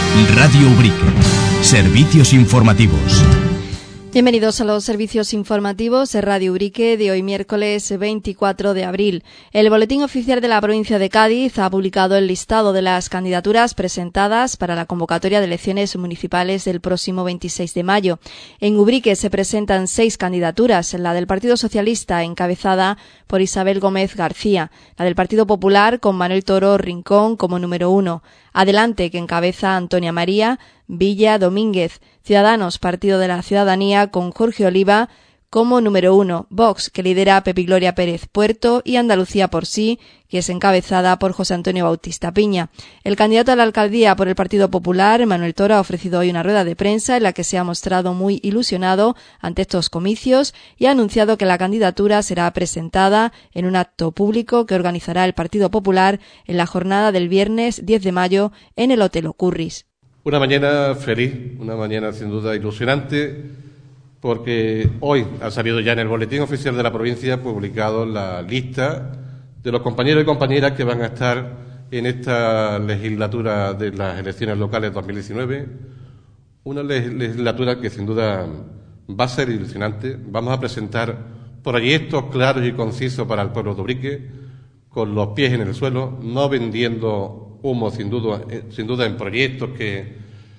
Radio Ubrique. Servicios informativos. Bienvenidos a los servicios informativos de Radio Ubrique de hoy miércoles 24 de abril. El Boletín Oficial de la Provincia de Cádiz ha publicado el listado de las candidaturas presentadas para la convocatoria de elecciones municipales del próximo 26 de mayo. En Ubrique se presentan 6 candidaturas, la del Partido Socialista encabezada por Isabel Gómez García, la del Partido Popular con Manuel Toro Rincón como número 1, Adelante que encabeza Antonia María Villa Domínguez, Ciudadanos, Partido de la Ciudadanía con Jorge Oliva como número 1, Vox, que lidera Pepi Gloria Pérez Puerto, y Andalucía por sí, que es encabezada por José Antonio Bautista Piña. El candidato a la alcaldía por el Partido Popular, Manuel Toro, ha ofrecido hoy una rueda de prensa en la que se ha mostrado muy ilusionado ante estos comicios y ha anunciado que la candidatura será presentada en un acto público que organizará el Partido Popular en la jornada del viernes 10 de mayo en el Hotel Ocurris. Una mañana feliz, una mañana sin duda ilusionante, porque hoy ha salido ya en el Boletín Oficial de la Provincia publicado la lista de los compañeros y compañeras que van a estar en esta legislatura de las elecciones locales 2019. Una legislatura que sin duda va a ser ilusionante. Vamos a presentar proyectos claros y concisos para el pueblo de Ubrique, con los pies en el suelo, no vendiendo humo sin duda en proyectos que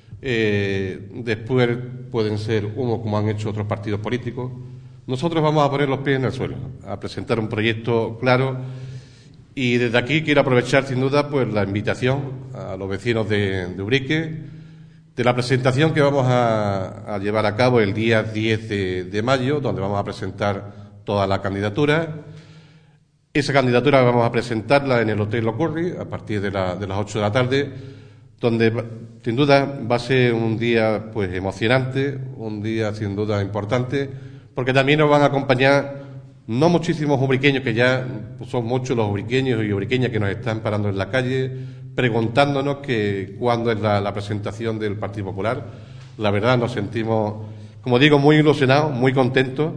después pueden ser humo como han hecho otros partidos políticos. Nosotros vamos a poner los pies en el suelo, a presentar un proyecto claro, y desde aquí quiero aprovechar sin duda pues la invitación a los vecinos de Ubrique de la presentación que vamos a llevar a cabo el día 10 de mayo, donde vamos a presentar toda la candidatura. Esa candidatura vamos a presentarla en el Hotel Ocurri a partir de las 8 de la tarde, donde sin duda va a ser un día pues emocionante, un día sin duda importante, porque también nos van a acompañar no muchísimos ubriqueños, que ya son muchos los ubriqueños y ubriqueñas que nos están parando en la calle, preguntándonos que cuándo es la presentación del Partido Popular. La verdad nos sentimos, como digo, muy ilusionados, muy contentos,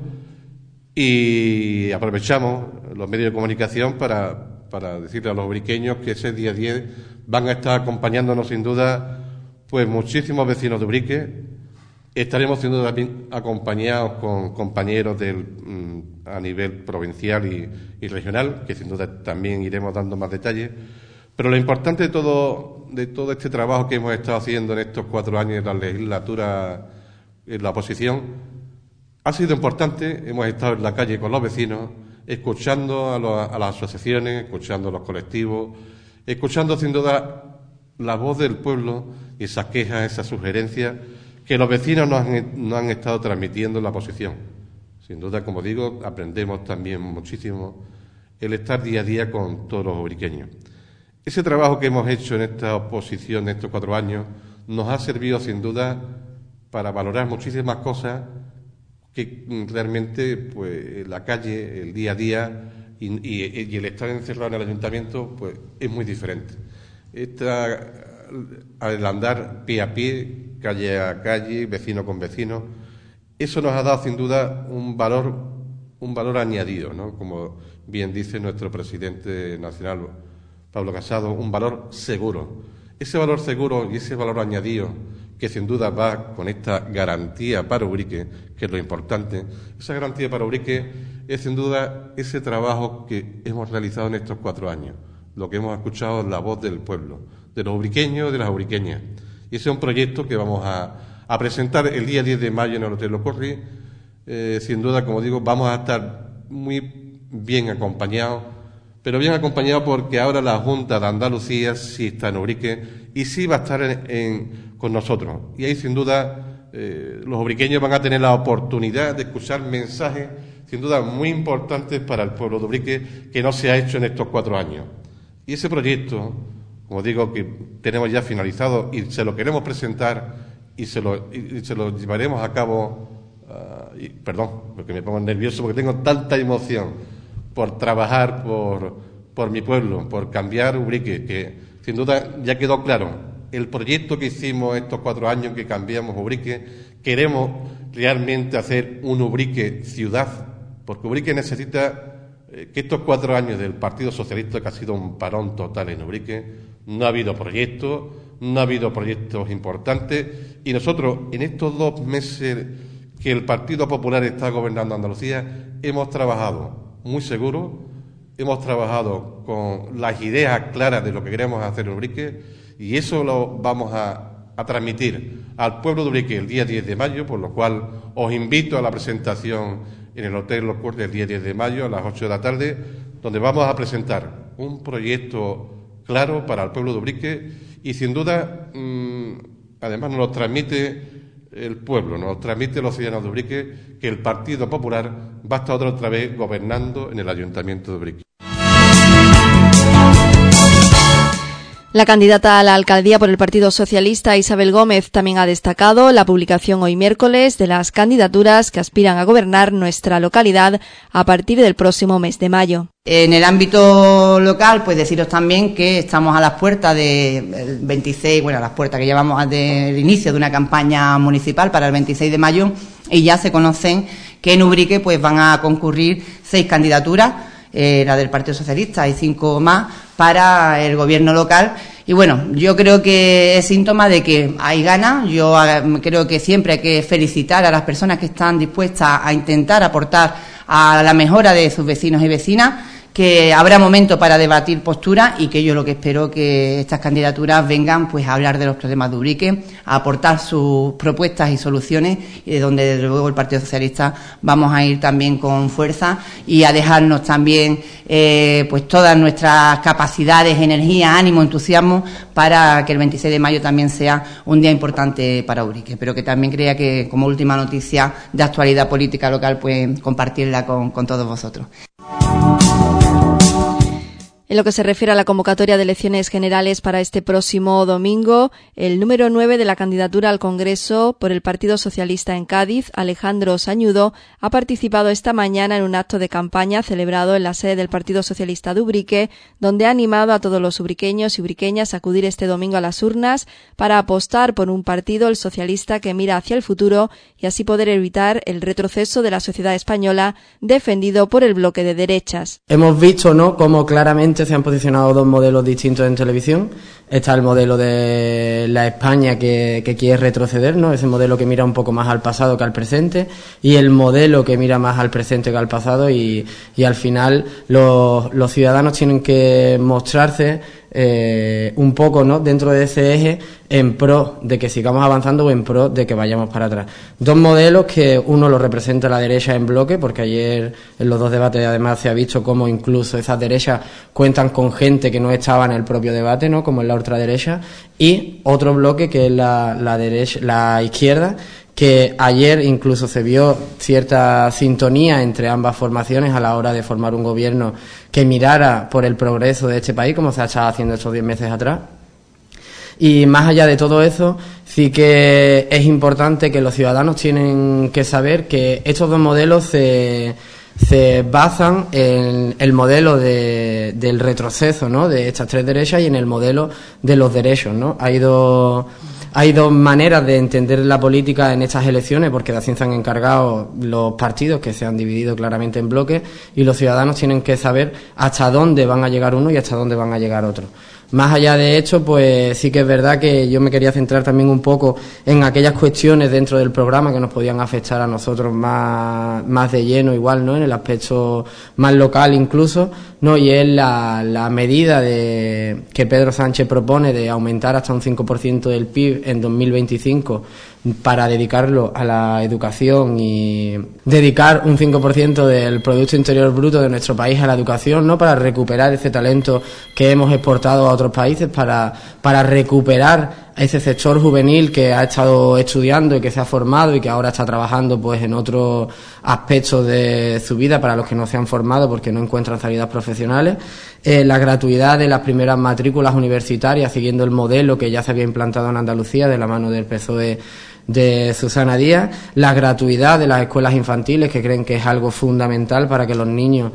y aprovechamos los medios de comunicación para decirle a los ubriqueños que ese día 10 van a estar acompañándonos sin duda pues muchísimos vecinos de Ubrique. Estaremos sin duda también acompañados con compañeros a nivel provincial y regional, que sin duda también iremos dando más detalles. Pero lo importante de todo este trabajo que hemos estado haciendo en estos 4 años de la legislatura en la oposición ha sido importante. Hemos estado en la calle con los vecinos, escuchando a las asociaciones, escuchando a los colectivos, escuchando sin duda la voz del pueblo y esas quejas, esas sugerencias que los vecinos nos han estado transmitiendo en la oposición. Sin duda, como digo, aprendemos también muchísimo el estar día a día con todos los ubriqueños. Ese trabajo que hemos hecho en esta oposición en estos 4 años nos ha servido sin duda para valorar muchísimas cosas que realmente pues la calle, el día a día y el estar encerrado en el ayuntamiento pues es muy diferente. Al andar pie a pie, calle a calle, vecino con vecino, eso nos ha dado sin duda un valor añadido, ¿no? Como bien dice nuestro presidente nacional, Pablo Casado, un valor seguro. Ese valor seguro y ese valor añadido que sin duda va con esta garantía para Ubrique, que es lo importante. Esa garantía para Ubrique es sin duda ese trabajo que hemos realizado en estos 4 años, lo que hemos escuchado es la voz del pueblo, de los ubriqueños y de las ubriqueñas. Y ese es un proyecto que vamos a presentar el día 10 de mayo en el Hotel Ocurri. Sin duda, como digo, vamos a estar muy bien acompañados, pero bien acompañados porque ahora la Junta de Andalucía sí está en Ubrique y sí va a estar con nosotros. Y ahí, sin duda, los ubriqueños van a tener la oportunidad de escuchar mensajes, sin duda, muy importantes para el pueblo de Ubrique, que no se ha hecho en estos 4 años. Y ese proyecto, como digo, que tenemos ya finalizado y se lo queremos presentar y se lo llevaremos a cabo, perdón, porque me pongo nervioso porque tengo tanta emoción por trabajar por mi pueblo, por cambiar Ubrique, que sin duda ya quedó claro. El proyecto que hicimos estos 4 años que cambiamos Ubrique, queremos realmente hacer un Ubrique ciudad, porque Ubrique necesita que estos 4 años del Partido Socialista, que ha sido un parón total en Ubrique, no ha habido proyectos, no ha habido proyectos importantes y nosotros en estos 2 meses que el Partido Popular está gobernando Andalucía hemos trabajado muy seguro, hemos trabajado con las ideas claras de lo que queremos hacer en Ubrique y eso lo vamos a transmitir al pueblo de Ubrique el día 10 de mayo, por lo cual os invito a la presentación en el Hotel Los Cortes el día 10 de mayo a las 8 de la tarde, donde vamos a presentar un proyecto claro para el pueblo de Ubrique y sin duda, además nos lo transmite el pueblo, nos lo transmite los ciudadanos de Ubrique, que el Partido Popular va a estar otra vez gobernando en el Ayuntamiento de Ubrique. La candidata a la alcaldía por el Partido Socialista, Isabel Gómez, también ha destacado la publicación hoy miércoles de las candidaturas que aspiran a gobernar nuestra localidad a partir del próximo mes de mayo. En el ámbito local, pues deciros también que estamos a las puertas del 26, a las puertas que llevamos del inicio de una campaña municipal para el 26 de mayo y ya se conocen que en Ubrique pues van a concurrir 6 candidaturas, la del Partido Socialista y 5 más para el gobierno local. Y bueno, yo creo que es síntoma de que hay ganas. Yo creo que siempre hay que felicitar a las personas que están dispuestas a intentar aportar a la mejora de sus vecinos y vecinas, que habrá momento para debatir posturas y que yo lo que espero que estas candidaturas vengan pues a hablar de los problemas de Ubrique, a aportar sus propuestas y soluciones, y de donde desde luego el Partido Socialista vamos a ir también con fuerza y a dejarnos también pues todas nuestras capacidades, energía, ánimo, entusiasmo para que el 26 de mayo también sea un día importante para Ubrique, pero que también creía que como última noticia de actualidad política local pues compartirla con todos vosotros. En lo que se refiere a la convocatoria de elecciones generales para este próximo domingo, el número 9 de la candidatura al Congreso por el Partido Socialista en Cádiz, Alejandro Sañudo, ha participado esta mañana en un acto de campaña celebrado en la sede del Partido Socialista de Ubrique, donde ha animado a todos los ubriqueños y ubriqueñas a acudir este domingo a las urnas para apostar por un partido, el socialista, que mira hacia el futuro y así poder evitar el retroceso de la sociedad española defendido por el bloque de derechas. Hemos visto, ¿no?, cómo claramente se han posicionado 2 modelos distintos en televisión. Está el modelo de la España que quiere retroceder, ¿no?, ese modelo que mira un poco más al pasado que al presente, y el modelo que mira más al presente que al pasado, y al final los ciudadanos tienen que mostrarse un poco, ¿no?, dentro de ese eje, en pro de que sigamos avanzando o en pro de que vayamos para atrás. 2 modelos que uno lo representa la derecha en bloque, porque ayer en los 2 debates además se ha visto cómo incluso esas derechas cuentan con gente que no estaba en el propio debate, ¿no?, como en la ultraderecha, y otro bloque que es la derecha, la izquierda, que ayer incluso se vio cierta sintonía entre ambas formaciones a la hora de formar un gobierno que mirara por el progreso de este país, como se ha estado haciendo estos 10 meses atrás. Y más allá de todo eso, sí que es importante que los ciudadanos tienen que saber que estos 2 modelos se basan en el modelo del retroceso, ¿no?, de estas 3 derechas, y en el modelo de los derechos, ¿no? Hay dos maneras de entender la política en estas elecciones, porque de así se han encargado los partidos, que se han dividido claramente en bloques, y los ciudadanos tienen que saber hasta dónde van a llegar uno y hasta dónde van a llegar otro. Más allá de esto, pues sí que es verdad que yo me quería centrar también un poco en aquellas cuestiones dentro del programa que nos podían afectar a nosotros más de lleno, igual, ¿no?, en el aspecto más local incluso, ¿no?, y es la medida que Pedro Sánchez propone de aumentar hasta un 5% del PIB en 2025 para dedicarlo a la educación, y dedicar un 5% del Producto Interior Bruto de nuestro país a la educación, ¿no?, para recuperar ese talento que hemos exportado a otros países, para recuperar ese sector juvenil que ha estado estudiando y que se ha formado y que ahora está trabajando pues en otros aspectos de su vida para los que no se han formado porque no encuentran salidas profesionales, la gratuidad de las primeras matrículas universitarias siguiendo el modelo que ya se había implantado en Andalucía de la mano del PSOE de Susana Díaz, la gratuidad de las escuelas infantiles, que creen que es algo fundamental para que los niños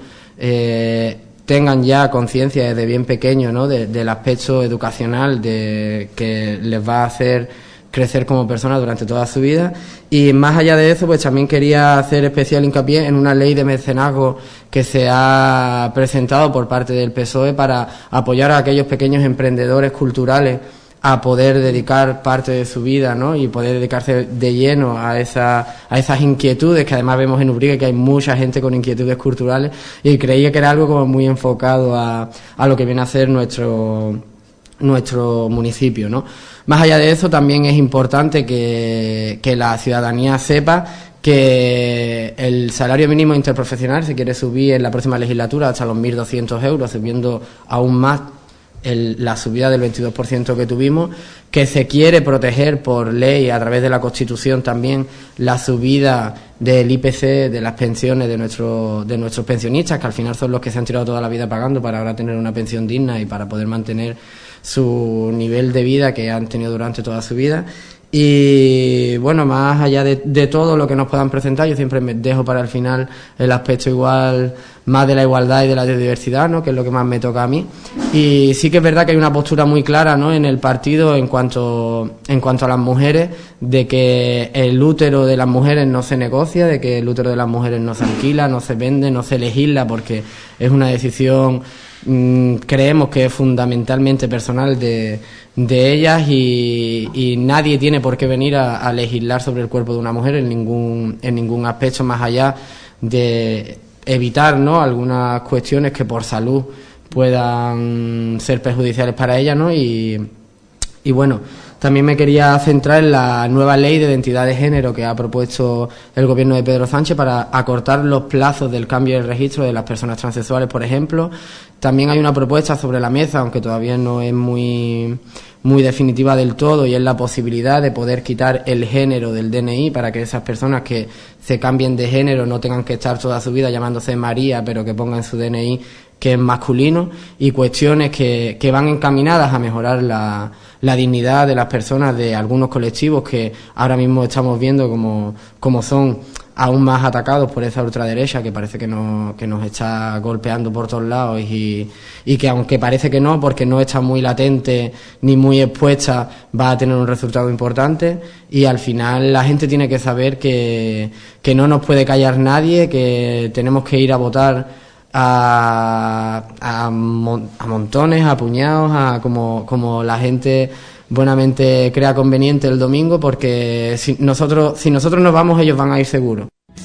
tengan ya conciencia desde bien pequeño, ¿no?, del aspecto educacional que les va a hacer crecer como personas durante toda su vida. Y más allá de eso, pues también quería hacer especial hincapié en una ley de mecenazgo que se ha presentado por parte del PSOE para apoyar a aquellos pequeños emprendedores culturales a poder dedicar parte de su vida, ¿no? Y poder dedicarse de lleno a esas inquietudes, que además vemos en Ubrique que hay mucha gente con inquietudes culturales, y creía que era algo como muy enfocado a lo que viene a ser nuestro municipio, ¿no? Más allá de eso, también es importante que la ciudadanía sepa que el salario mínimo interprofesional se quiere subir en la próxima legislatura hasta los 1.200 euros, subiendo aún más la subida del 22% que tuvimos, que se quiere proteger por ley a través de la Constitución también la subida del IPC de las pensiones de nuestros pensionistas, que al final son los que se han tirado toda la vida pagando para ahora tener una pensión digna y para poder mantener su nivel de vida que han tenido durante toda su vida. Y bueno, más allá de todo lo que nos puedan presentar, yo siempre me dejo para el final el aspecto igual más de la igualdad y de la diversidad, ¿no? Que es lo que más me toca a mí. Y sí que es verdad que hay una postura muy clara, ¿no? En el partido en cuanto a las mujeres, de que el útero de las mujeres no se negocia, de que el útero de las mujeres no se alquila, no se vende, no se legisla, porque es una decisión, creemos que es fundamentalmente personal de ellas, y nadie tiene por qué venir a legislar sobre el cuerpo de una mujer en ningún aspecto, más allá de evitar, ¿no?, algunas cuestiones que por salud puedan ser perjudiciales para ella, ¿no? Y bueno, también me quería centrar en la nueva ley de identidad de género que ha propuesto el gobierno de Pedro Sánchez para acortar los plazos del cambio de registro de las personas transexuales, por ejemplo. También hay una propuesta sobre la mesa, aunque todavía no es muy definitiva del todo, y es la posibilidad de poder quitar el género del DNI para que esas personas que se cambien de género no tengan que estar toda su vida llamándose María, pero que pongan su DNI que es masculino, y cuestiones que van encaminadas a mejorar la dignidad de las personas de algunos colectivos que ahora mismo estamos viendo como son aún más atacados por esa ultraderecha que parece que nos está golpeando por todos lados, y que aunque parece que no, porque no está muy latente ni muy expuesta, va a tener un resultado importante. Y al final la gente tiene que saber que no nos puede callar nadie, que tenemos que ir a votar a montones, a puñados, como la gente buenamente crea conveniente el domingo, porque si nosotros nos vamos, ellos van a ir seguros.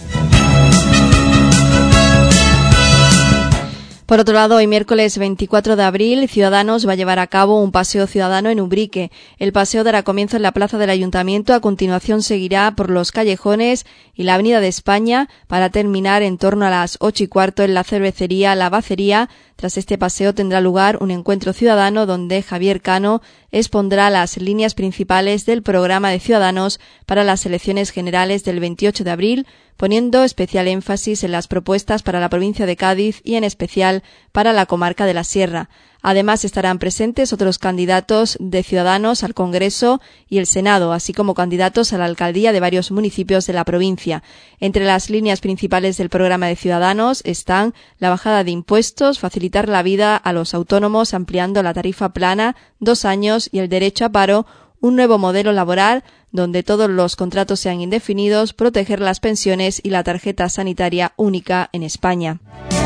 Por otro lado, hoy miércoles 24 de abril, Ciudadanos va a llevar a cabo un paseo ciudadano en Ubrique. El paseo dará comienzo en la plaza del Ayuntamiento, a continuación seguirá por los callejones y la Avenida de España para terminar en torno a las 8:15 en la cervecería La Bacería. Tras este paseo tendrá lugar un encuentro ciudadano donde Javier Cano expondrá las líneas principales del programa de Ciudadanos para las elecciones generales del 28 de abril, poniendo especial énfasis en las propuestas para la provincia de Cádiz y en especial para la comarca de la Sierra. Además estarán presentes otros candidatos de Ciudadanos al Congreso y el Senado, así como candidatos a la alcaldía de varios municipios de la provincia. Entre las líneas principales del programa de Ciudadanos están la bajada de impuestos, facilitar la vida a los autónomos ampliando la tarifa plana, 2 años y el derecho a paro, un nuevo modelo laboral donde todos los contratos sean indefinidos, proteger las pensiones y la tarjeta sanitaria única en España.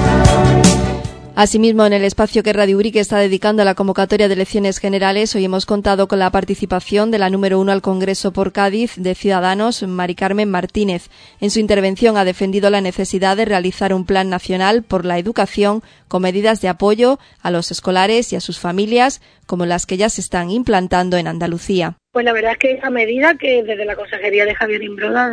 Asimismo, en el espacio que Radio Ubrique está dedicando a la convocatoria de elecciones generales, hoy hemos contado con la participación de la número 1 al Congreso por Cádiz de Ciudadanos, Mari Carmen Martínez. En su intervención ha defendido la necesidad de realizar un plan nacional por la educación con medidas de apoyo a los escolares y a sus familias, como las que ya se están implantando en Andalucía. Pues la verdad es que esa medida que desde la Consejería de Javier Imbroda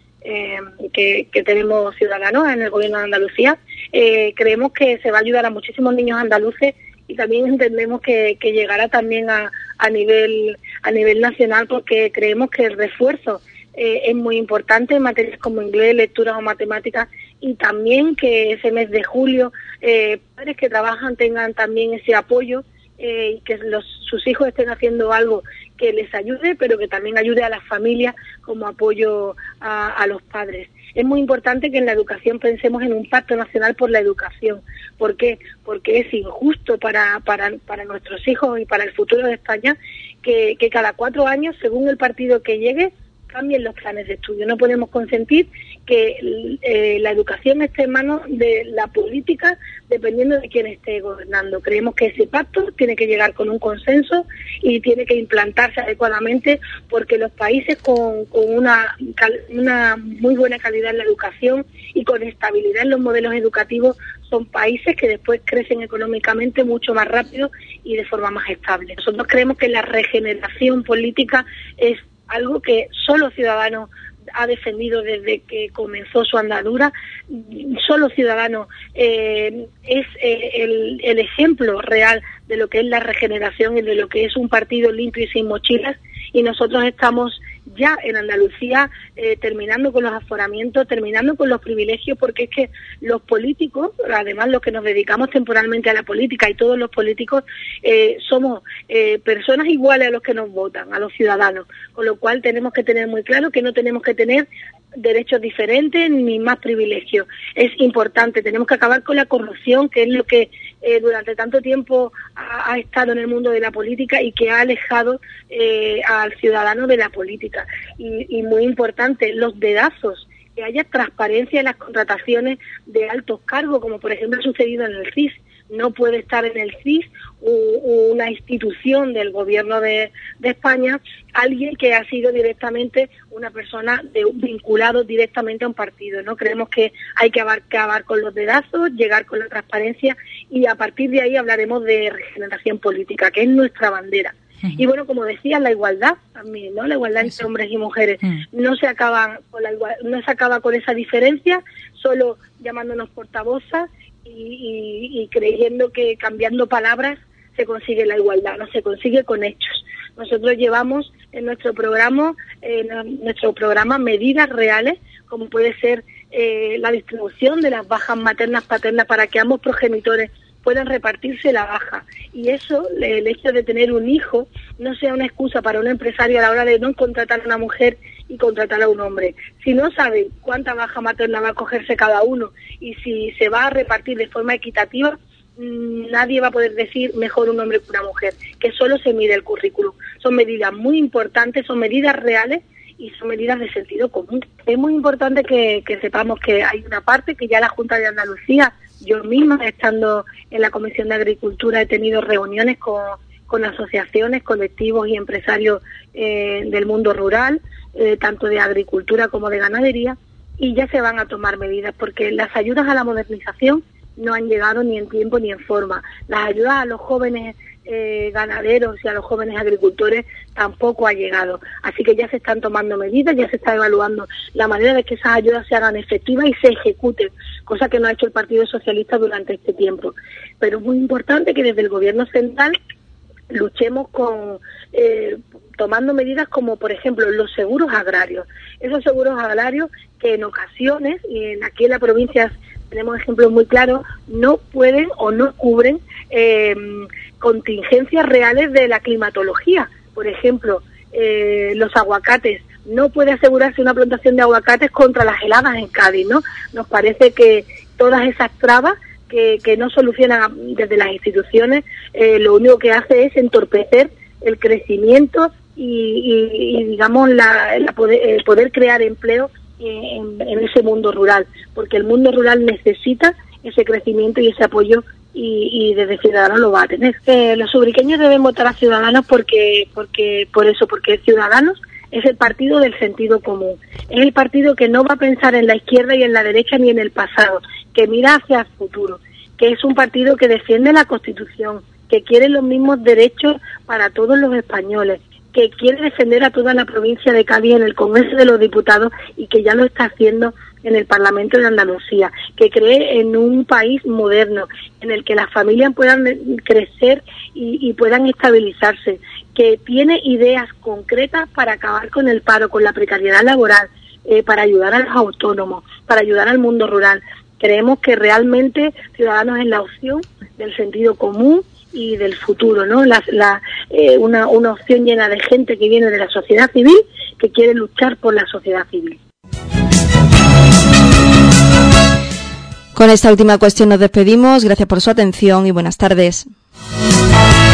que tenemos Ciudadanos en el Gobierno de Andalucía, creemos que se va a ayudar a muchísimos niños andaluces, y también entendemos que llegará también a nivel nacional, porque creemos que el refuerzo es muy importante en materias como inglés, lectura o matemáticas, y también que ese mes de julio padres que trabajan tengan también ese apoyo, y que sus hijos estén haciendo algo que les ayude, pero que también ayude a las familias como apoyo a los padres. Es muy importante que en la educación pensemos en un pacto nacional por la educación. ¿Por qué? Porque es injusto para nuestros hijos y para el futuro de España que cada 4 años, según el partido que llegue, cambien los planes de estudio. No podemos consentir que la educación esté en manos de la política dependiendo de quién esté gobernando. Creemos que ese pacto tiene que llegar con un consenso y tiene que implantarse adecuadamente, porque los países con una muy buena calidad en la educación y con estabilidad en los modelos educativos son países que después crecen económicamente mucho más rápido y de forma más estable. Nosotros creemos que la regeneración política es algo que solo Ciudadanos ha defendido desde que comenzó su andadura. Solo Ciudadanos es el ejemplo real de lo que es la regeneración y de lo que es un partido limpio y sin mochilas, y nosotros estamos ya en Andalucía terminando con los aforamientos, terminando con los privilegios, porque es que los políticos, además los que nos dedicamos temporalmente a la política, y todos los políticos somos personas iguales a los que nos votan, a los ciudadanos, con lo cual tenemos que tener muy claro que no tenemos que tener derechos diferentes ni más privilegios. Es importante, tenemos que acabar con la corrupción, que es lo que durante tanto tiempo ha estado en el mundo de la política y que ha alejado al ciudadano de la política. Y muy importante, los dedazos, que haya transparencia en las contrataciones de altos cargos, como por ejemplo ha sucedido en el CIS. No puede estar en el CIS una institución del gobierno de España alguien que ha sido directamente una persona vinculado directamente a un partido, ¿no? Creemos que hay que acabar con los dedazos, llegar con la transparencia, y a partir de ahí hablaremos de regeneración política, que es nuestra bandera. Y bueno, como decía, la igualdad también, ¿no? La igualdad entre hombres y mujeres. No se acaba con esa diferencia solo llamándonos portavozas y creyendo que cambiando palabras se consigue la igualdad. No, se consigue con hechos. Nosotros llevamos en nuestro programa medidas reales, como puede ser la distribución de las bajas maternas paternas para que ambos progenitores puedan repartirse la baja, y eso, el hecho de tener un hijo, no sea una excusa para un empresario a la hora de no contratar a una mujer y contratar a un hombre. Si no sabe cuánta baja materna va a cogerse cada uno y si se va a repartir de forma equitativa, nadie va a poder decir mejor un hombre que una mujer, que solo se mide el currículum. Son medidas muy importantes, son medidas reales y son medidas de sentido común. Es muy importante que sepamos que hay una parte que ya la Junta de Andalucía, yo misma, estando en la Comisión de Agricultura, he tenido reuniones con asociaciones, colectivos y empresarios del mundo rural, tanto de agricultura como de ganadería, y ya se van a tomar medidas, porque las ayudas a la modernización no han llegado ni en tiempo ni en forma. Las ayudas a los jóvenes ganaderos y a los jóvenes agricultores tampoco ha llegado. Así que ya se están tomando medidas, ya se está evaluando la manera de que esas ayudas se hagan efectivas y se ejecuten, cosa que no ha hecho el Partido Socialista durante este tiempo. Pero es muy importante que desde el Gobierno central luchemos tomando medidas como, por ejemplo, los seguros agrarios. Esos seguros agrarios que en ocasiones, y aquí en la provincia tenemos ejemplos muy claros, no pueden o no cubren contingencias reales de la climatología. Por ejemplo, los aguacates. No puede asegurarse una plantación de aguacates contra las heladas en Cádiz, ¿no? Nos parece que todas esas trabas que no solucionan desde las instituciones, lo único que hace es entorpecer el crecimiento y digamos, poder crear empleo en ese mundo rural, porque el mundo rural necesita ese crecimiento y ese apoyo, y desde Ciudadanos lo va a tener. Los ubriqueños deben votar a Ciudadanos porque Ciudadanos es el partido del sentido común, es el partido que no va a pensar en la izquierda y en la derecha ni en el pasado, que mira hacia el futuro, que es un partido que defiende la Constitución, que quiere los mismos derechos para todos los españoles, que quiere defender a toda la provincia de Cádiz en el Congreso de los Diputados y que ya lo está haciendo en el Parlamento de Andalucía, que cree en un país moderno, en el que las familias puedan crecer y puedan estabilizarse, que tiene ideas concretas para acabar con el paro, con la precariedad laboral, para ayudar a los autónomos, para ayudar al mundo rural. Creemos que realmente Ciudadanos es la opción del sentido común y del futuro, ¿no? Una opción llena de gente que viene de la sociedad civil, que quiere luchar por la sociedad civil. Con esta última cuestión nos despedimos. Gracias por su atención y buenas tardes.